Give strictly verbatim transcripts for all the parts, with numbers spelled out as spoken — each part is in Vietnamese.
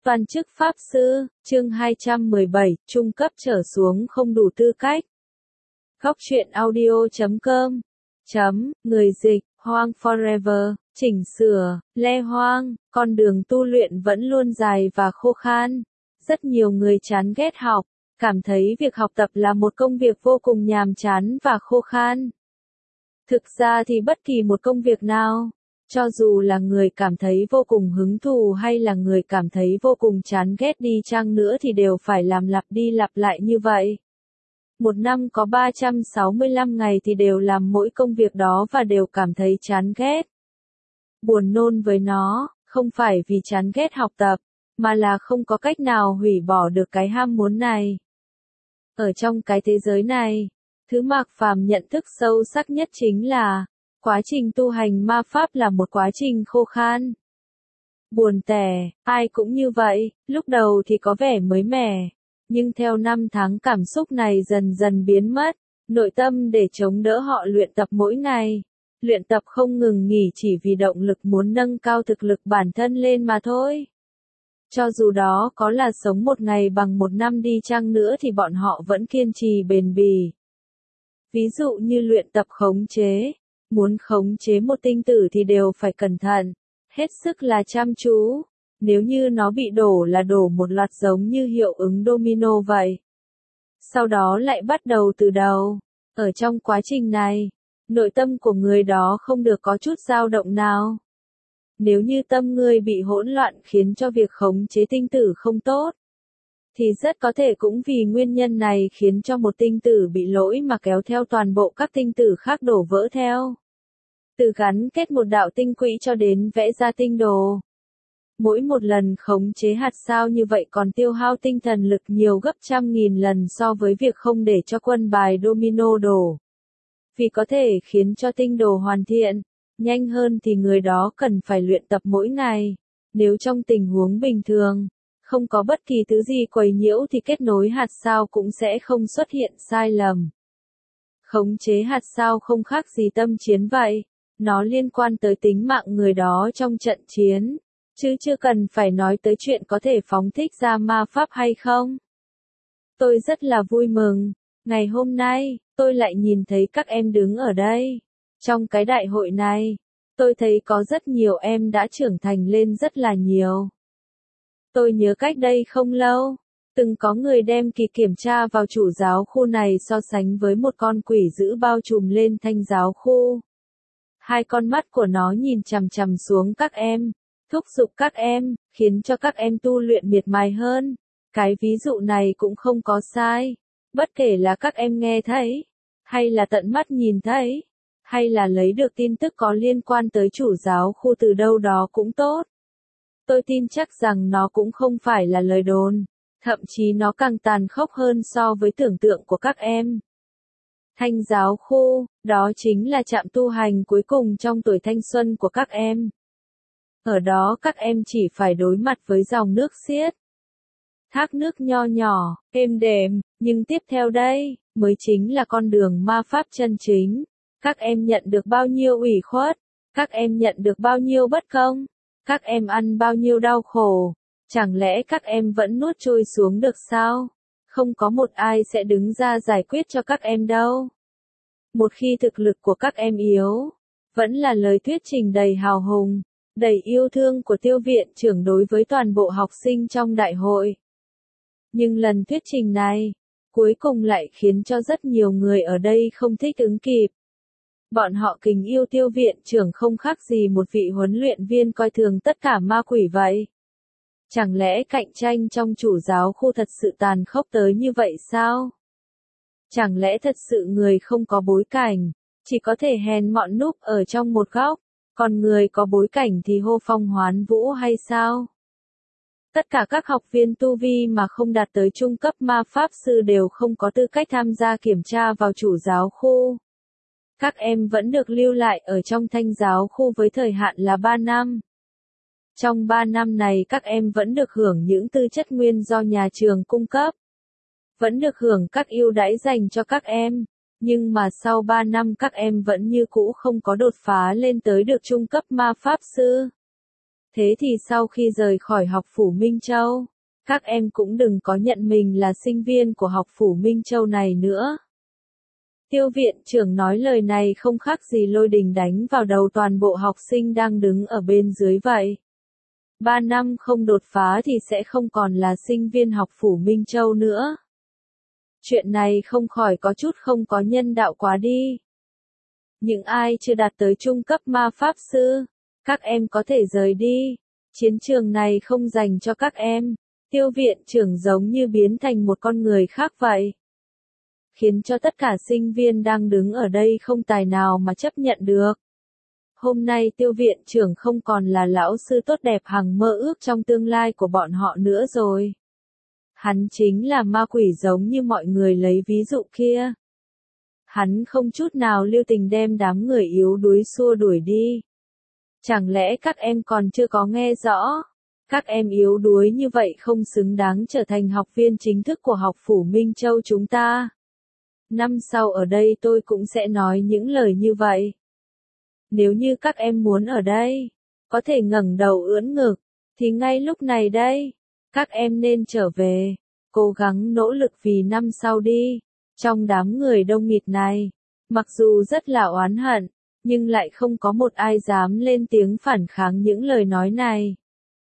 Toàn chức Pháp Sư, chương hai trăm mười bảy, trung cấp trở xuống không đủ tư cách. Góc truyện audio chấm com, chấm, người dịch, Hoang Forever, chỉnh sửa, Le Hoang, con đường tu luyện vẫn luôn dài và khô khan. Rất nhiều người chán ghét học, cảm thấy việc học tập là một công việc vô cùng nhàm chán và khô khan. Thực ra thì bất kỳ một công việc nào, cho dù là người cảm thấy vô cùng hứng thú hay là người cảm thấy vô cùng chán ghét đi chăng nữa thì đều phải làm lặp đi lặp lại như vậy. Một năm có ba trăm sáu mươi lăm ngày thì đều làm mỗi công việc đó và đều cảm thấy chán ghét. Buồn nôn với nó, không phải vì chán ghét học tập, mà là không có cách nào hủy bỏ được cái ham muốn này. Ở trong cái thế giới này, thứ Mạc Phàm nhận thức sâu sắc nhất chính là quá trình tu hành ma pháp là một quá trình khô khan. Buồn tẻ, ai cũng như vậy, lúc đầu thì có vẻ mới mẻ, nhưng theo năm tháng cảm xúc này dần dần biến mất, nội tâm để chống đỡ họ luyện tập mỗi ngày. Luyện tập không ngừng nghỉ chỉ vì động lực muốn nâng cao thực lực bản thân lên mà thôi. Cho dù đó có là sống một ngày bằng một năm đi chăng nữa thì bọn họ vẫn kiên trì bền bỉ. Ví dụ như luyện tập khống chế. Muốn khống chế một tinh tử thì đều phải cẩn thận, hết sức là chăm chú. Nếu như nó bị đổ là đổ một loạt giống như hiệu ứng domino vậy. Sau đó lại bắt đầu từ đầu. Ở trong quá trình này, nội tâm của người đó không được có chút dao động nào. Nếu như tâm người bị hỗn loạn khiến cho việc khống chế tinh tử không tốt, thì rất có thể cũng vì nguyên nhân này khiến cho một tinh tử bị lỗi mà kéo theo toàn bộ các tinh tử khác đổ vỡ theo. Từ gắn kết một đạo tinh quỹ cho đến vẽ ra tinh đồ. Mỗi một lần khống chế hạt sao như vậy còn tiêu hao tinh thần lực nhiều gấp trăm nghìn lần so với việc không để cho quân bài domino đổ. Vì có thể khiến cho tinh đồ hoàn thiện nhanh hơn thì người đó cần phải luyện tập mỗi ngày. Nếu trong tình huống bình thường, không có bất kỳ thứ gì quấy nhiễu thì kết nối hạt sao cũng sẽ không xuất hiện sai lầm. Khống chế hạt sao không khác gì tâm chiến vậy, nó liên quan tới tính mạng người đó trong trận chiến, chứ chưa cần phải nói tới chuyện có thể phóng thích ra ma pháp hay không. Tôi rất là vui mừng, ngày hôm nay, tôi lại nhìn thấy các em đứng ở đây. Trong cái đại hội này, tôi thấy có rất nhiều em đã trưởng thành lên rất là nhiều. Tôi nhớ cách đây không lâu, từng có người đem kỳ kiểm tra vào chủ giáo khu này so sánh với một con quỷ dữ bao trùm lên thanh giáo khu. Hai con mắt của nó nhìn chằm chằm xuống các em, thúc giục các em, khiến cho các em tu luyện miệt mài hơn. Cái ví dụ này cũng không có sai, bất kể là các em nghe thấy, hay là tận mắt nhìn thấy, hay là lấy được tin tức có liên quan tới chủ giáo khu từ đâu đó cũng tốt. Tôi tin chắc rằng nó cũng không phải là lời đồn, thậm chí nó càng tàn khốc hơn so với tưởng tượng của các em. Thanh giáo khu, đó chính là trạm tu hành cuối cùng trong tuổi thanh xuân của các em. Ở đó các em chỉ phải đối mặt với dòng nước xiết. Thác nước nho nhỏ, êm đềm, nhưng tiếp theo đây, mới chính là con đường ma pháp chân chính. Các em nhận được bao nhiêu ủy khuất, các em nhận được bao nhiêu bất công, các em ăn bao nhiêu đau khổ, chẳng lẽ các em vẫn nuốt trôi xuống được sao? Không có một ai sẽ đứng ra giải quyết cho các em đâu. Một khi thực lực của các em yếu, vẫn là lời thuyết trình đầy hào hùng, đầy yêu thương của tiêu viện trưởng đối với toàn bộ học sinh trong đại hội. Nhưng lần thuyết trình này, cuối cùng lại khiến cho rất nhiều người ở đây không thích ứng kịp. Bọn họ kính yêu tiêu viện trưởng không khác gì một vị huấn luyện viên coi thường tất cả ma quỷ vậy. Chẳng lẽ cạnh tranh trong chủ giáo khu thật sự tàn khốc tới như vậy sao? Chẳng lẽ thật sự người không có bối cảnh, chỉ có thể hèn mọn núp ở trong một góc, còn người có bối cảnh thì hô phong hoán vũ hay sao? Tất cả các học viên tu vi mà không đạt tới trung cấp ma pháp sư đều không có tư cách tham gia kiểm tra vào chủ giáo khu. Các em vẫn được lưu lại ở trong thanh giáo khu với thời hạn là ba năm. Trong ba năm này các em vẫn được hưởng những tư chất nguyên do nhà trường cung cấp. Vẫn được hưởng các ưu đãi dành cho các em. Nhưng mà sau ba năm các em vẫn như cũ không có đột phá lên tới được trung cấp ma pháp sư. Thế thì sau khi rời khỏi học phủ Minh Châu, các em cũng đừng có nhận mình là sinh viên của học phủ Minh Châu này nữa. Tiêu viện trưởng nói lời này không khác gì lôi đình đánh vào đầu toàn bộ học sinh đang đứng ở bên dưới vậy. Ba năm không đột phá thì sẽ không còn là sinh viên học phủ Minh Châu nữa. Chuyện này không khỏi có chút không có nhân đạo quá đi. Những ai chưa đạt tới trung cấp ma pháp sư, các em có thể rời đi. Chiến trường này không dành cho các em. Tiêu viện trưởng giống như biến thành một con người khác vậy. Khiến cho tất cả sinh viên đang đứng ở đây không tài nào mà chấp nhận được. Hôm nay tiêu viện trưởng không còn là lão sư tốt đẹp hằng mơ ước trong tương lai của bọn họ nữa rồi. Hắn chính là ma quỷ giống như mọi người lấy ví dụ kia. Hắn không chút nào lưu tình đem đám người yếu đuối xua đuổi đi. Chẳng lẽ các em còn chưa có nghe rõ? Các em yếu đuối như vậy không xứng đáng trở thành học viên chính thức của học phủ Minh Châu chúng ta. Năm sau ở đây tôi cũng sẽ nói những lời như vậy. Nếu như các em muốn ở đây, có thể ngẩng đầu ưỡn ngực, thì ngay lúc này đây, các em nên trở về, cố gắng nỗ lực vì năm sau đi. Trong đám người đông nghịt này, mặc dù rất là oán hận, nhưng lại không có một ai dám lên tiếng phản kháng những lời nói này.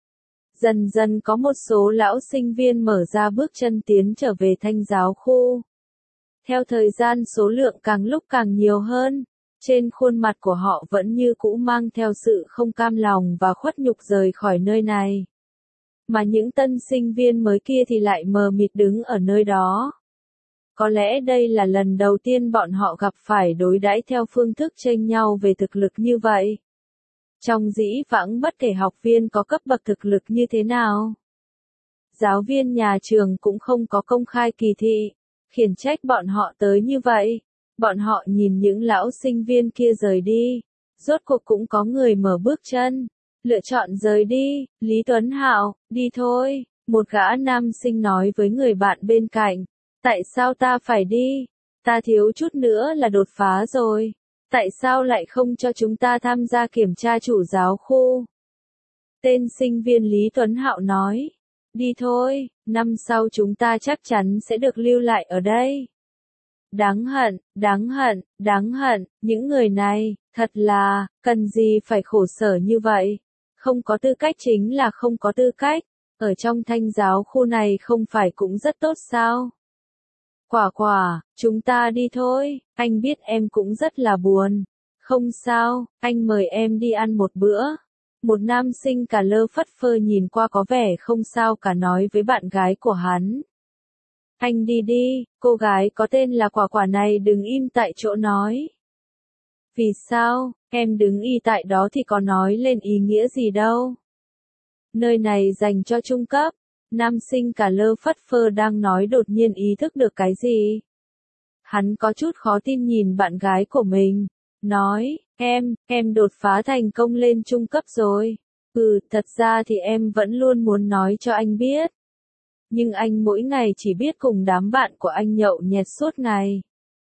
Dần dần có một số lão sinh viên mở ra bước chân tiến trở về Thanh giáo khu. Theo thời gian số lượng càng lúc càng nhiều hơn, trên khuôn mặt của họ vẫn như cũ mang theo sự không cam lòng và khuất nhục rời khỏi nơi này. Mà những tân sinh viên mới kia thì lại mờ mịt đứng ở nơi đó. Có lẽ đây là lần đầu tiên bọn họ gặp phải đối đãi theo phương thức chênh nhau về thực lực như vậy. Trong dĩ vãng bất kể học viên có cấp bậc thực lực như thế nào, giáo viên nhà trường cũng không có công khai kỳ thị, khiển trách bọn họ tới như vậy. Bọn họ nhìn những lão sinh viên kia rời đi, rốt cuộc cũng có người mở bước chân, lựa chọn rời đi. Lý Tuấn Hạo, đi thôi, một gã nam sinh nói với người bạn bên cạnh. Tại sao ta phải đi? Ta thiếu chút nữa là đột phá rồi. Tại sao lại không cho chúng ta tham gia kiểm tra chủ giáo khu? Tên sinh viên Lý Tuấn Hạo nói. Đi thôi, năm sau chúng ta chắc chắn sẽ được lưu lại ở đây. Đáng hận, đáng hận, đáng hận, những người này, thật là, cần gì phải khổ sở như vậy? Không có tư cách chính là không có tư cách. Ở trong Thanh giáo khu này không phải cũng rất tốt sao? Quả quả, chúng ta đi thôi, anh biết em cũng rất là buồn. Không sao, anh mời em đi ăn một bữa. Một nam sinh cả lơ phất phơ nhìn qua có vẻ không sao cả nói với bạn gái của hắn. Anh đi đi, cô gái có tên là Quả Quả này đừng im tại chỗ nói. Vì sao, em đứng y tại đó thì có nói lên ý nghĩa gì đâu. Nơi này dành cho trung cấp. Nam sinh cả lơ phất phơ đang nói đột nhiên ý thức được cái gì. Hắn có chút khó tin nhìn bạn gái của mình. Nói, em, em đột phá thành công lên trung cấp rồi. Ừ, thật ra thì em vẫn luôn muốn nói cho anh biết. Nhưng anh mỗi ngày chỉ biết cùng đám bạn của anh nhậu nhẹt suốt ngày.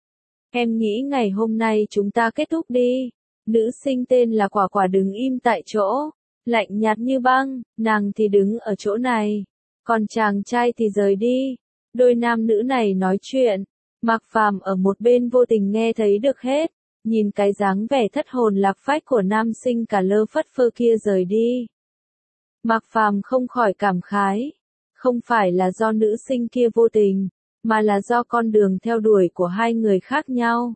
Em nghĩ ngày hôm nay chúng ta kết thúc đi. Nữ sinh tên là Quả Quả đứng im tại chỗ. Lạnh nhạt như băng, nàng thì đứng ở chỗ này. Còn chàng trai thì rời đi. Đôi nam nữ này nói chuyện. Mạc Phàm ở một bên vô tình nghe thấy được hết. Nhìn cái dáng vẻ thất hồn lạc phách của nam sinh cả lơ phất phơ kia rời đi. Mạc Phàm không khỏi cảm khái. Không phải là do nữ sinh kia vô tình, mà là do con đường theo đuổi của hai người khác nhau.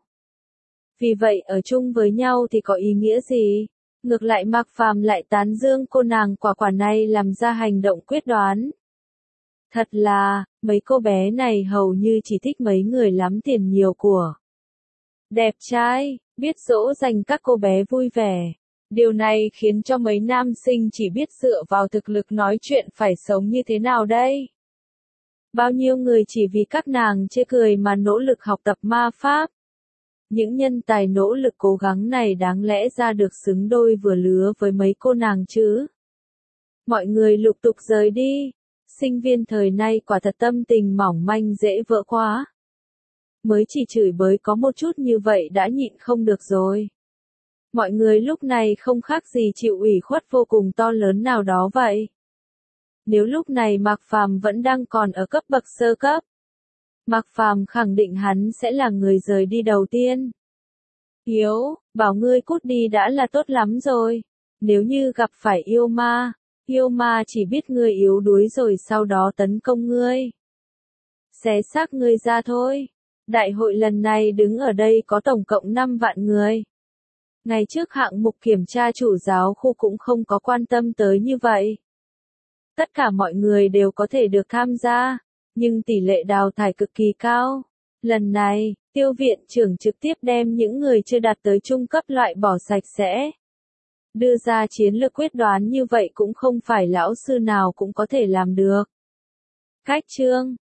Vì vậy ở chung với nhau thì có ý nghĩa gì? Ngược lại Mạc Phàm lại tán dương cô nàng Quả Quả này làm ra hành động quyết đoán. Thật là, mấy cô bé này hầu như chỉ thích mấy người lắm tiền nhiều của. Đẹp trai, biết dỗ dành các cô bé vui vẻ. Điều này khiến cho mấy nam sinh chỉ biết dựa vào thực lực nói chuyện phải sống như thế nào đây. Bao nhiêu người chỉ vì các nàng chê cười mà nỗ lực học tập ma pháp. Những nhân tài nỗ lực cố gắng này đáng lẽ ra được xứng đôi vừa lứa với mấy cô nàng chứ. Mọi người lục tục rời đi. Sinh viên thời nay quả thật tâm tình mỏng manh dễ vỡ quá. Mới chỉ chửi bới có một chút như vậy đã nhịn không được rồi. Mọi người lúc này không khác gì chịu ủy khuất vô cùng to lớn nào đó vậy. Nếu lúc này Mạc Phàm vẫn đang còn ở cấp bậc sơ cấp, Mạc Phàm khẳng định hắn sẽ là người rời đi đầu tiên. Yếu, bảo ngươi cút đi đã là tốt lắm rồi. Nếu như gặp phải yêu ma, yêu ma chỉ biết ngươi yếu đuối rồi sau đó tấn công ngươi. Xé xác ngươi ra thôi. Đại hội lần này đứng ở đây có tổng cộng năm vạn người. Ngày trước hạng mục kiểm tra chủ giáo khu cũng không có quan tâm tới như vậy. Tất cả mọi người đều có thể được tham gia, nhưng tỷ lệ đào thải cực kỳ cao. Lần này, tiêu viện trưởng trực tiếp đem những người chưa đạt tới trung cấp loại bỏ sạch sẽ. Đưa ra chiến lược quyết đoán như vậy cũng không phải lão sư nào cũng có thể làm được. Cách chương